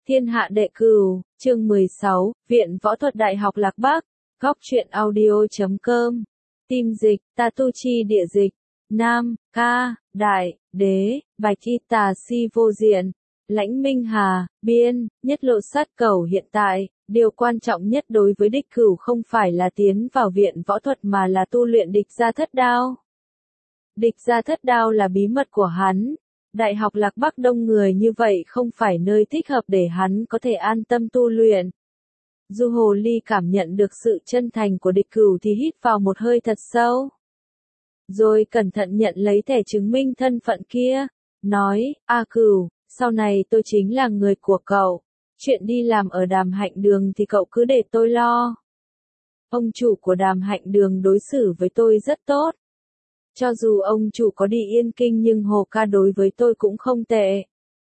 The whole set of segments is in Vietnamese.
Thiên hạ đệ cửu, chương 16, Viện Võ thuật Đại học Lạc Bắc, góc truyện audio.com, tim dịch, ta tu chi địa dịch, Nam, Ca, Đại, Đế, Bạch Y Tà Si vô diện, Lãnh Minh Hà, Biên, nhất lộ sát cẩu hiện tại, điều quan trọng nhất đối với địch cửu không phải là tiến vào viện võ thuật mà là tu luyện địch gia thất đao. Địch gia thất đao là bí mật của hắn. Đại học Lạc Bắc đông người như vậy không phải nơi thích hợp để hắn có thể an tâm tu luyện. Du Hồ Ly cảm nhận được sự chân thành của địch cửu thì hít vào một hơi thật sâu. Rồi cẩn thận nhận lấy thẻ chứng minh thân phận kia. Nói, cửu, sau này tôi chính là người của cậu. Chuyện đi làm ở Đàm Hạnh Đường thì cậu cứ để tôi lo. Ông chủ của Đàm Hạnh Đường đối xử với tôi rất tốt. Cho dù ông chủ có đi Yên Kinh nhưng Hồ ca đối với tôi cũng không tệ.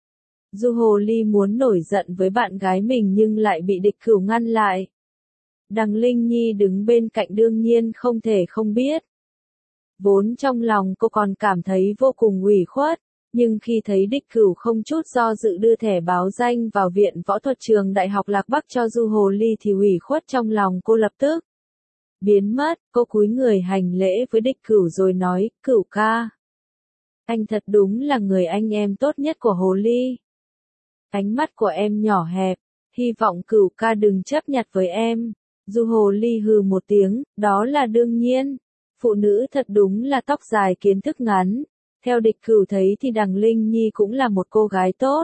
Du Hồ Ly muốn nổi giận với bạn gái mình nhưng lại bị địch cửu ngăn lại. Đằng Linh Nhi đứng bên cạnh đương nhiên không thể không biết. Vốn trong lòng cô còn cảm thấy vô cùng ủy khuất, nhưng khi thấy địch cửu không chút do dự đưa thẻ báo danh vào viện võ thuật trường Đại học Lạc Bắc cho Du Hồ Ly thì ủy khuất trong lòng cô lập tức biến mất. Cô cúi người hành lễ với địch cửu rồi nói, cửu ca. Anh thật đúng là người anh em tốt nhất của Hồ Ly. Ánh mắt của em nhỏ hẹp, hy vọng cửu ca đừng chấp nhặt với em. Du Hồ Ly hừ một tiếng, đó là đương nhiên. Phụ nữ thật đúng là tóc dài kiến thức ngắn. Theo địch cửu thấy thì đằng Linh Nhi cũng là một cô gái tốt.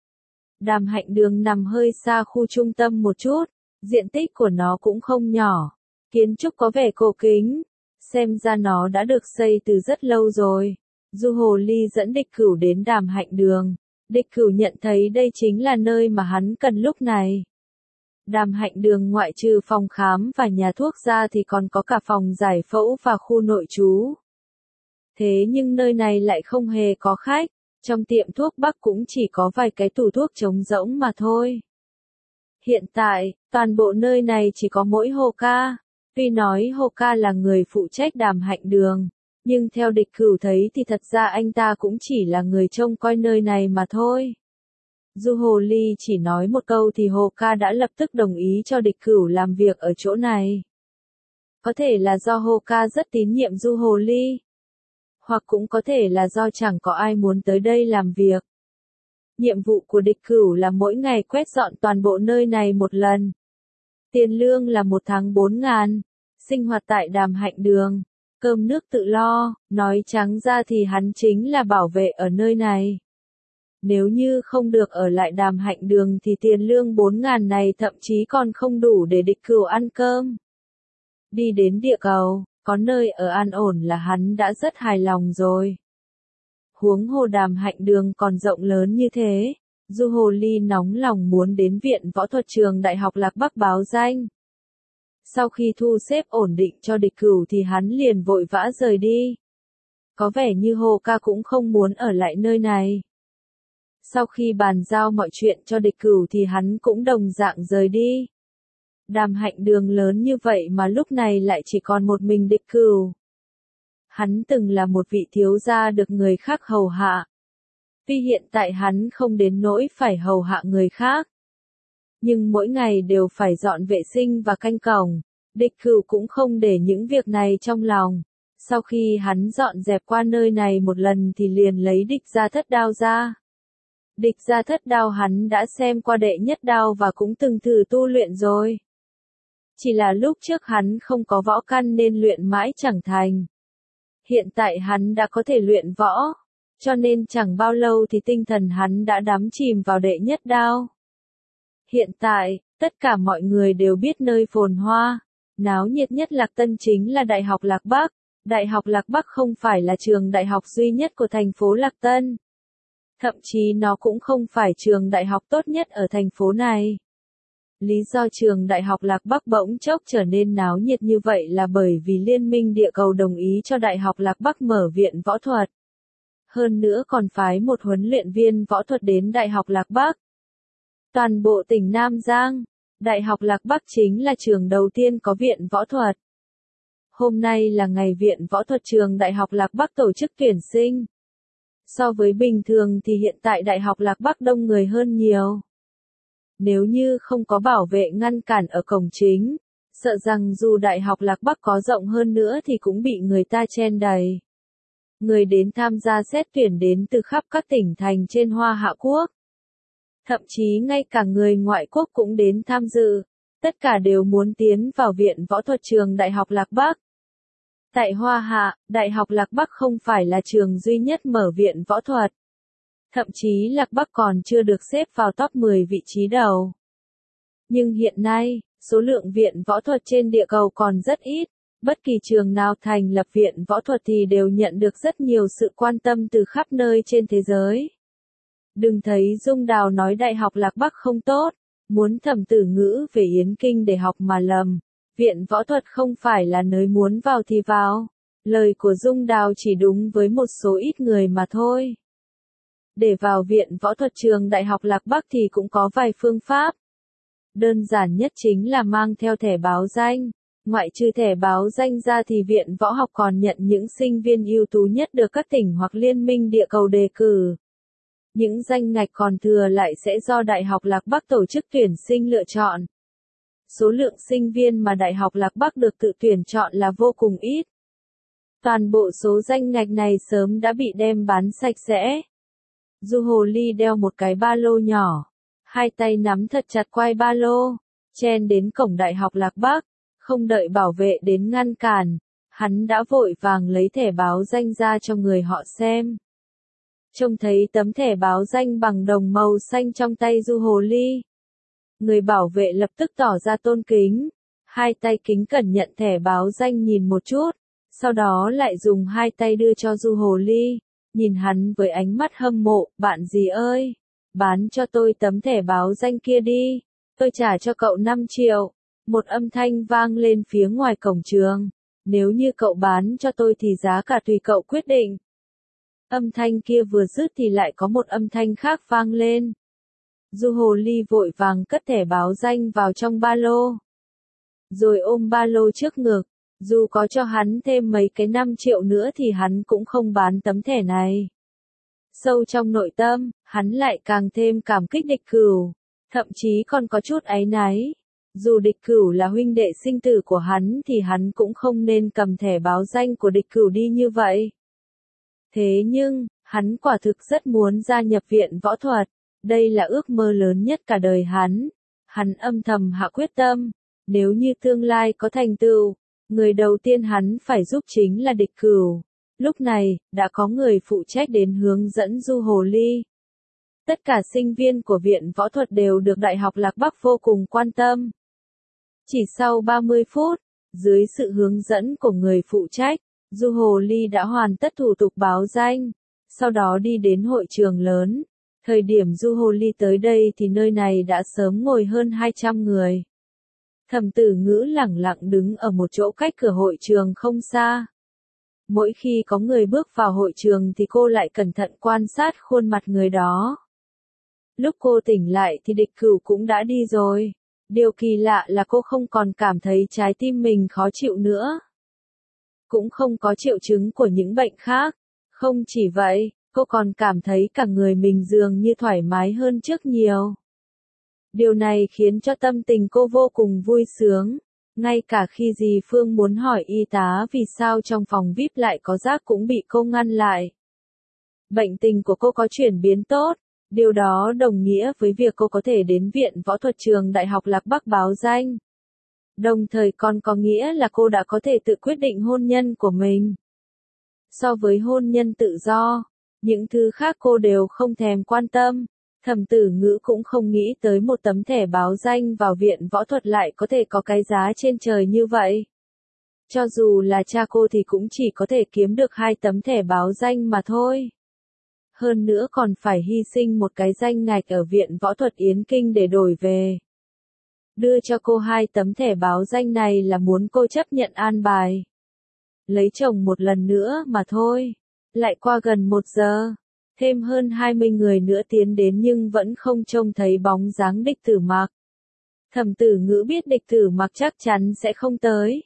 Đàm Hạnh Đường nằm hơi xa khu trung tâm một chút, diện tích của nó cũng không nhỏ. Kiến trúc có vẻ cổ kính, xem ra nó đã được xây từ rất lâu rồi. Du Hồ Ly dẫn địch cửu đến Đàm Hạnh Đường. Địch cửu nhận thấy đây chính là nơi mà hắn cần lúc này. Đàm Hạnh Đường ngoại trừ phòng khám và nhà thuốc ra thì còn có cả phòng giải phẫu và khu nội trú. Thế nhưng nơi này lại không hề có khách, trong tiệm thuốc Bắc cũng chỉ có vài cái tủ thuốc trống rỗng mà thôi. Hiện tại, toàn bộ nơi này chỉ có mỗi Hồ ca. Tuy nói Hồ ca là người phụ trách Đàm Hạnh Đường, nhưng theo địch cửu thấy thì thật ra anh ta cũng chỉ là người trông coi nơi này mà thôi. Du Hồ Ly chỉ nói một câu thì Hồ ca đã lập tức đồng ý cho địch cửu làm việc ở chỗ này. Có thể là do Hồ ca rất tín nhiệm Du Hồ Ly, hoặc cũng có thể là do chẳng có ai muốn tới đây làm việc. Nhiệm vụ của địch cửu là mỗi ngày quét dọn toàn bộ nơi này một lần. Tiền lương là 1 tháng 4.000, sinh hoạt tại Đàm Hạnh Đường, cơm nước tự lo, nói trắng ra thì hắn chính là bảo vệ ở nơi này. Nếu như không được ở lại Đàm Hạnh Đường thì tiền lương 4.000 này thậm chí còn không đủ để địch cửu ăn cơm. Đi đến địa cầu, có nơi ở an ổn là hắn đã rất hài lòng rồi. Huống hồ Đàm Hạnh Đường còn rộng lớn như thế. Du Hồ Ly nóng lòng muốn đến viện võ thuật trường Đại học Lạc Bắc báo danh. Sau khi thu xếp ổn định cho địch cửu thì hắn liền vội vã rời đi. Có vẻ như Hồ ca cũng không muốn ở lại nơi này. Sau khi bàn giao mọi chuyện cho địch cửu thì hắn cũng đồng dạng rời đi. Đàm Hạnh Đường lớn như vậy mà lúc này lại chỉ còn một mình địch cửu. Hắn từng là một vị thiếu gia được người khác hầu hạ. Tuy hiện tại hắn không đến nỗi phải hầu hạ người khác, nhưng mỗi ngày đều phải dọn vệ sinh và canh cổng. Địch cửu cũng không để những việc này trong lòng. Sau khi hắn dọn dẹp qua nơi này một lần thì liền lấy địch gia thất đao ra. Địch gia thất đao hắn đã xem qua đệ nhất đao và cũng từng thử tu luyện rồi. Chỉ là lúc trước hắn không có võ căn nên luyện mãi chẳng thành. Hiện tại hắn đã có thể luyện võ, cho nên chẳng bao lâu thì tinh thần hắn đã đắm chìm vào đệ nhất đao. Hiện tại, tất cả mọi người đều biết nơi phồn hoa, náo nhiệt nhất Lạc Tân chính là Đại học Lạc Bắc. Đại học Lạc Bắc không phải là trường đại học duy nhất của thành phố Lạc Tân. Thậm chí nó cũng không phải trường đại học tốt nhất ở thành phố này. Lý do trường Đại học Lạc Bắc bỗng chốc trở nên náo nhiệt như vậy là bởi vì Liên minh Địa cầu đồng ý cho Đại học Lạc Bắc mở viện võ thuật. Hơn nữa còn phái một huấn luyện viên võ thuật đến Đại học Lạc Bắc. Toàn bộ tỉnh Nam Giang, Đại học Lạc Bắc chính là trường đầu tiên có viện võ thuật. Hôm nay là ngày viện võ thuật trường Đại học Lạc Bắc tổ chức tuyển sinh. So với bình thường thì hiện tại Đại học Lạc Bắc đông người hơn nhiều. nếu như không có bảo vệ ngăn cản ở cổng chính, sợ rằng dù Đại học Lạc Bắc có rộng hơn nữa thì cũng bị người ta chen đầy. Người đến tham gia xét tuyển đến từ khắp các tỉnh thành trên Hoa Hạ Quốc. Thậm chí ngay cả người ngoại quốc cũng đến tham dự, tất cả đều muốn tiến vào Viện Võ thuật trường Đại học Lạc Bắc. Tại Hoa Hạ, Đại học Lạc Bắc không phải là trường duy nhất mở viện võ thuật. Thậm chí Lạc Bắc còn chưa được xếp vào top 10 vị trí đầu. Nhưng hiện nay, số lượng viện võ thuật trên địa cầu còn rất ít. Bất kỳ trường nào thành lập viện võ thuật thì đều nhận được rất nhiều sự quan tâm từ khắp nơi trên thế giới. Đừng thấy Dung Đào nói Đại học Lạc Bắc không tốt, muốn Thẩm Tử Ngữ về Yến Kinh để học mà lầm. Viện võ thuật không phải là nơi muốn vào thì vào. Lời của Dung Đào chỉ đúng với một số ít người mà thôi. Để vào Viện Võ thuật trường Đại học Lạc Bắc thì cũng có vài phương pháp. Đơn giản nhất chính là mang theo thẻ báo danh. Ngoại trừ thẻ báo danh ra thì Viện Võ học còn nhận những sinh viên ưu tú nhất được các tỉnh hoặc liên minh địa cầu đề cử. Những danh ngạch còn thừa lại sẽ do Đại học Lạc Bắc tổ chức tuyển sinh lựa chọn. Số lượng sinh viên mà Đại học Lạc Bắc được tự tuyển chọn là vô cùng ít. Toàn bộ số danh ngạch này sớm đã bị đem bán sạch sẽ. Du Hồ Ly đeo một cái ba lô nhỏ, hai tay nắm thật chặt quai ba lô, chen đến cổng Đại học Lạc Bắc, không đợi bảo vệ đến ngăn cản, hắn đã vội vàng lấy thẻ báo danh ra cho người họ xem. Trông thấy tấm thẻ báo danh bằng đồng màu xanh trong tay Du Hồ Ly. Người bảo vệ lập tức tỏ ra tôn kính, hai tay kính cẩn nhận thẻ báo danh nhìn một chút, sau đó lại dùng hai tay đưa cho Du Hồ Ly, nhìn hắn với ánh mắt hâm mộ, bạn gì ơi, bán cho tôi tấm thẻ báo danh kia đi, tôi trả cho cậu 5 triệu, một âm thanh vang lên phía ngoài cổng trường, nếu như cậu bán cho tôi thì giá cả tùy cậu quyết định. Âm thanh kia vừa dứt thì lại có một âm thanh khác vang lên. Du Hồ Ly vội vàng cất thẻ báo danh vào trong ba lô. Rồi ôm ba lô trước ngực, dù có cho hắn thêm mấy cái 5 triệu nữa thì hắn cũng không bán tấm thẻ này. Sâu trong nội tâm, hắn lại càng thêm cảm kích Địch Cửu, thậm chí còn có chút áy náy. Dù Địch Cửu là huynh đệ sinh tử của hắn thì hắn cũng không nên cầm thẻ báo danh của Địch Cửu đi như vậy. Thế nhưng, hắn quả thực rất muốn gia nhập viện võ thuật. Đây là ước mơ lớn nhất cả đời hắn. Hắn âm thầm hạ quyết tâm, nếu như tương lai có thành tựu, người đầu tiên hắn phải giúp chính là Địch Cửu. Lúc này, đã có người phụ trách đến hướng dẫn Du Hồ Ly. Tất cả sinh viên của viện võ thuật đều được Đại học Lạc Bắc vô cùng quan tâm. Chỉ sau 30 phút, dưới sự hướng dẫn của người phụ trách, Du Hồ Ly đã hoàn tất thủ tục báo danh, sau đó đi đến hội trường lớn. Thời điểm Du Hồ Ly tới đây thì nơi này đã sớm ngồi hơn 200 người. Thẩm Tử Ngữ lẳng lặng đứng ở một chỗ cách cửa hội trường không xa. Mỗi khi có người bước vào hội trường thì cô lại cẩn thận quan sát khuôn mặt người đó. Lúc cô tỉnh lại thì Địch Cửu cũng đã đi rồi. Điều kỳ lạ là cô không còn cảm thấy trái tim mình khó chịu nữa. Cũng không có triệu chứng của những bệnh khác. Không chỉ vậy, cô còn cảm thấy cả người mình dường như thoải mái hơn trước nhiều. Điều này khiến cho tâm tình cô vô cùng vui sướng. Ngay cả khi dì Phương muốn hỏi y tá vì sao trong phòng VIP lại có rác cũng bị cô ngăn lại. Bệnh tình của cô có chuyển biến tốt. Điều đó đồng nghĩa với việc cô có thể đến Viện Võ thuật trường Đại học Lạc Bắc báo danh. Đồng thời còn có nghĩa là cô đã có thể tự quyết định hôn nhân của mình. So với hôn nhân tự do, những thứ khác cô đều không thèm quan tâm. Thẩm Tử Ngữ cũng không nghĩ tới một tấm thẻ báo danh vào viện võ thuật lại có thể có cái giá trên trời như vậy. Cho dù là cha cô thì cũng chỉ có thể kiếm được 2 tấm thẻ báo danh mà thôi. Hơn nữa còn phải hy sinh một cái danh ngạch ở viện võ thuật Yến Kinh để đổi về. Đưa cho cô 2 tấm thẻ báo danh này là muốn cô chấp nhận an bài. Lấy chồng một lần nữa mà thôi. Lại qua gần 1 giờ. Thêm hơn 20 người nữa tiến đến nhưng vẫn không trông thấy bóng dáng Địch Tử Mặc. Thẩm Tử Ngữ biết Địch Tử Mặc chắc chắn sẽ không tới.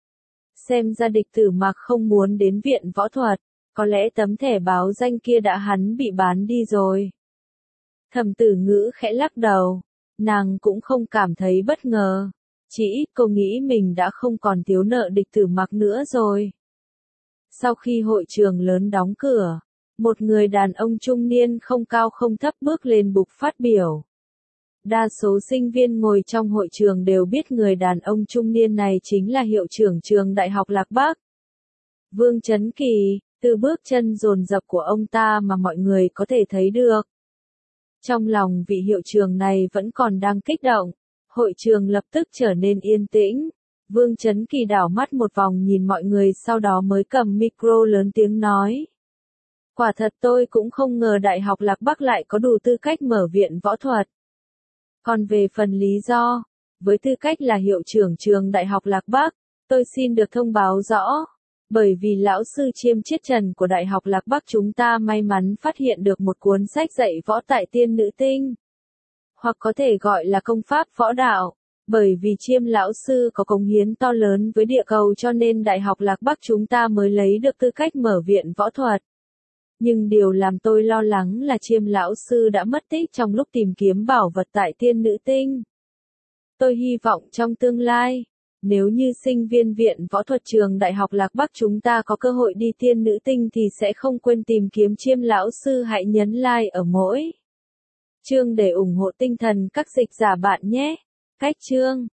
Xem ra Địch Tử Mặc không muốn đến viện võ thuật, có lẽ tấm thẻ báo danh kia đã hắn bị bán đi rồi. Thẩm Tử Ngữ khẽ lắc đầu. Nàng cũng không cảm thấy bất ngờ. Chỉ ít cô nghĩ mình đã không còn thiếu nợ địch tử Mặc nữa rồi. Sau khi hội trường lớn đóng cửa, một người đàn ông trung niên không cao không thấp bước lên bục phát biểu. Đa số sinh viên ngồi trong hội trường đều biết người đàn ông trung niên này chính là hiệu trưởng trường Đại học Lạc Bắc. Vương Chấn Kỳ, từ bước chân dồn dập của ông ta mà mọi người có thể thấy được. Trong lòng vị hiệu trưởng này vẫn còn đang kích động, hội trường lập tức trở nên yên tĩnh. Vương Chấn Kỳ đảo mắt một vòng nhìn mọi người sau đó mới cầm micro lớn tiếng nói. Quả thật tôi cũng không ngờ Đại học Lạc Bắc lại có đủ tư cách mở viện võ thuật. Còn về phần lý do, với tư cách là hiệu trưởng trường Đại học Lạc Bắc, tôi xin được thông báo rõ. Bởi vì lão sư Chiêm Chiết Trần của Đại học Lạc Bắc chúng ta may mắn phát hiện được một cuốn sách dạy võ tại tiên nữ tinh. Hoặc có thể gọi là công pháp võ đạo. Bởi vì Chiêm lão sư có cống hiến to lớn với địa cầu cho nên Đại học Lạc Bắc chúng ta mới lấy được tư cách mở viện võ thuật. Nhưng điều làm tôi lo lắng là Chiêm lão sư đã mất tích trong lúc tìm kiếm bảo vật tại tiên nữ tinh. Tôi hy vọng trong tương lai, nếu như sinh viên viện võ thuật trường Đại học Lạc Bắc chúng ta có cơ hội đi tiên nữ tinh thì sẽ không quên tìm kiếm Chiêm lão sư. Hãy nhấn like ở mỗi chương để ủng hộ tinh thần các dịch giả bạn nhé. Cách chương